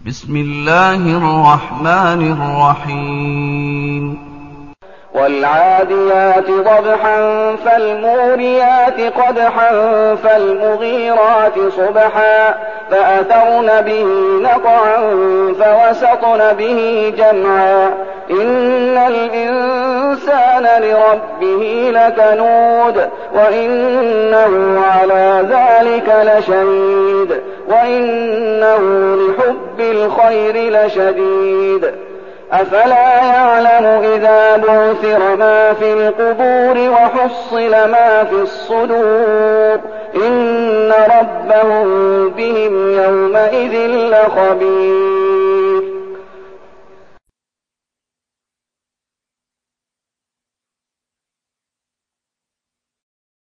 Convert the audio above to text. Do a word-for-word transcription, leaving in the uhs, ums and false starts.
بسم الله الرحمن الرحيم والعاديات ضبحا فالموريات قدحا فالمغيرات صبحا فأثرن به نقعا فوسطن به جمعا إن الإنسان لربه لكنود وإنه على ذلك لشهيد وإنه لحب الخير لشديد أفلا يعلم إذا بعثر ما في القبور وحصل ما في الصدور إن ربهم بهم يومئذ لخبير